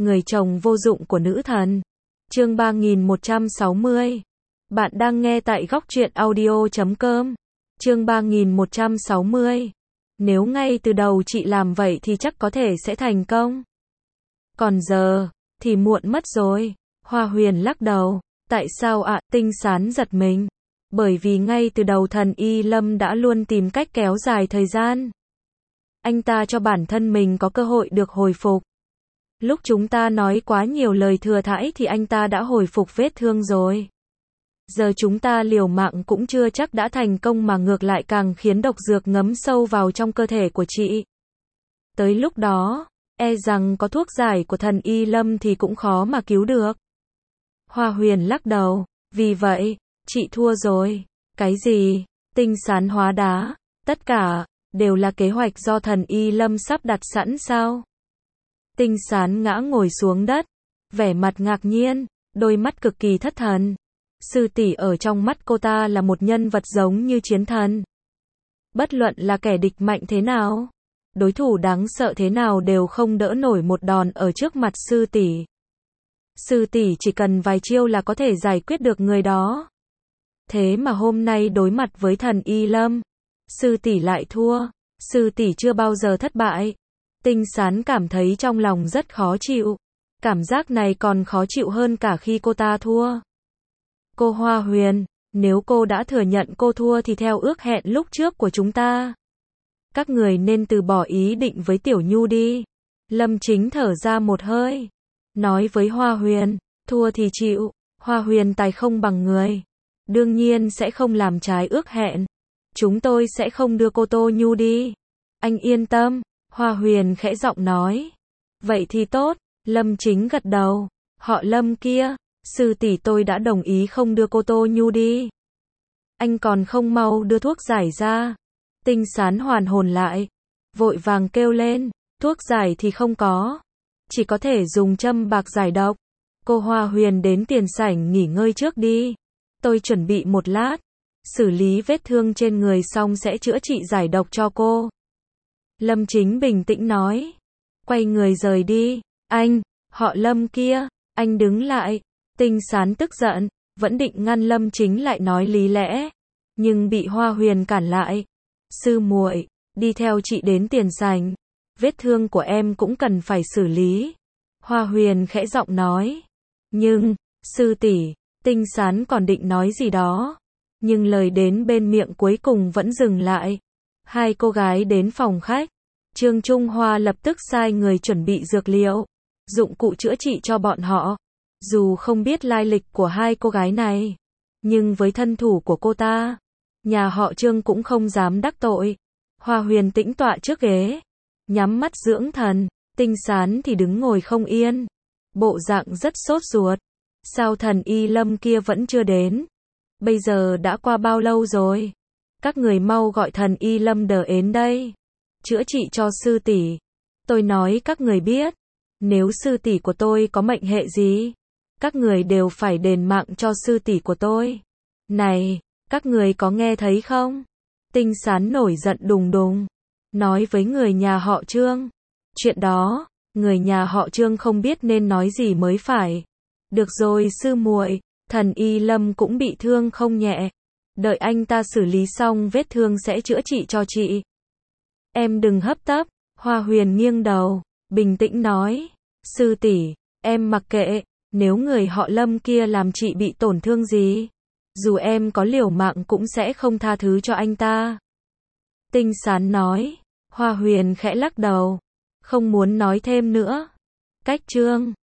người chồng vô dụng của nữ thần. Chương 3160. Bạn đang nghe tại góc truyện audio.com. Chương 3160. Nếu ngay từ đầu chị làm vậy thì chắc có thể sẽ thành công. Còn giờ, thì muộn mất rồi. Hoa Huyền lắc đầu. Tại sao ạ? Tinh Sán giật mình. Bởi vì ngay từ đầu Thần Y Lâm đã luôn tìm cách kéo dài thời gian. Anh ta cho bản thân mình có cơ hội được hồi phục. Lúc chúng ta nói quá nhiều lời thừa thãi thì anh ta đã hồi phục vết thương rồi. Giờ chúng ta liều mạng cũng chưa chắc đã thành công mà ngược lại càng khiến độc dược ngấm sâu vào trong cơ thể của chị. Tới lúc đó, e rằng có thuốc giải của Thần Y Lâm thì cũng khó mà cứu được. Hoa Huyền lắc đầu. Vì vậy, chị thua rồi. Cái gì? Tinh Sán hóa đá. Tất cả đều là kế hoạch do Thần Y Lâm sắp đặt sẵn sao? Tinh Sán ngã ngồi xuống đất, vẻ mặt ngạc nhiên, đôi mắt cực kỳ thất thần. Sư tỷ ở trong mắt cô ta là một nhân vật giống như chiến thần. Bất luận là kẻ địch mạnh thế nào, đối thủ đáng sợ thế nào đều không đỡ nổi một đòn ở trước mặt sư tỷ. Sư tỷ chỉ cần vài chiêu là có thể giải quyết được người đó. Thế mà hôm nay đối mặt với Thần Y Lâm, sư tỷ lại thua. Sư tỷ chưa bao giờ thất bại. Tinh Sán cảm thấy trong lòng rất khó chịu. Cảm giác này còn khó chịu hơn cả khi cô ta thua. Cô Hoa Huyền, nếu cô đã thừa nhận cô thua thì theo ước hẹn lúc trước của chúng ta, các người nên từ bỏ ý định với Tiểu Nhu đi. Lâm Chính thở ra một hơi, nói với Hoa Huyền, thua thì chịu. Hoa Huyền tài không bằng người, đương nhiên sẽ không làm trái ước hẹn. Chúng tôi sẽ không đưa cô Tô Nhu đi. Anh yên tâm. Hoa Huyền khẽ giọng nói. Vậy thì tốt. Lâm Chính gật đầu. Họ Lâm kia, sư tỷ tôi đã đồng ý không đưa cô Tô Nhu đi. Anh còn không mau đưa thuốc giải ra. Tinh Sán hoàn hồn lại, vội vàng kêu lên, thuốc giải thì không có, chỉ có thể dùng châm bạc giải độc. Cô Hoa Huyền đến tiền sảnh nghỉ ngơi trước đi. Tôi chuẩn bị một lát, xử lý vết thương trên người xong sẽ chữa trị giải độc cho cô. Lâm Chính bình tĩnh nói. Quay người rời đi. Anh, họ Lâm kia, anh đứng lại. Tinh Sán tức giận, vẫn định ngăn Lâm Chính lại nói lý lẽ, nhưng bị Hoa Huyền cản lại. Sư muội, đi theo chị đến tiền sảnh. Vết thương của em cũng cần phải xử lý. Hoa Huyền khẽ giọng nói. Nhưng, sư tỷ, Tinh Sán còn định nói gì đó, nhưng lời đến bên miệng cuối cùng vẫn dừng lại. Hai cô gái đến phòng khách. Trương Trung Hoa lập tức sai người chuẩn bị dược liệu, dụng cụ chữa trị cho bọn họ. Dù không biết lai lịch của hai cô gái này, nhưng với thân thủ của cô ta, nhà họ Trương cũng không dám đắc tội. Hoa Huyền tĩnh tọa trước ghế, nhắm mắt dưỡng thần. Tinh Sán thì đứng ngồi không yên, bộ dạng rất sốt ruột. Sao Thần Y Lâm kia vẫn chưa đến? Bây giờ đã qua bao lâu rồi? Các người mau gọi Thần Y Lâm đến đây, chữa trị cho sư tỷ. Tôi nói các người biết, nếu sư tỷ của tôi có mệnh hệ gì, các người đều phải đền mạng cho sư tỷ của tôi. Này, các người có nghe thấy không? Tinh Sán nổi giận đùng đùng, nói với người nhà họ Trương. Chuyện đó, người nhà họ Trương không biết nên nói gì mới phải. Được rồi sư muội, Thần Y Lâm cũng bị thương không nhẹ. Đợi anh ta xử lý xong vết thương sẽ chữa trị cho chị. Em đừng hấp tấp. Hoa Huyền nghiêng đầu, bình tĩnh nói. Sư tỷ, em mặc kệ, nếu người họ Lâm kia làm chị bị tổn thương gì, dù em có liều mạng cũng sẽ không tha thứ cho anh ta. Tinh Sán nói. Hoa Huyền khẽ lắc đầu, không muốn nói thêm nữa. Cách Trương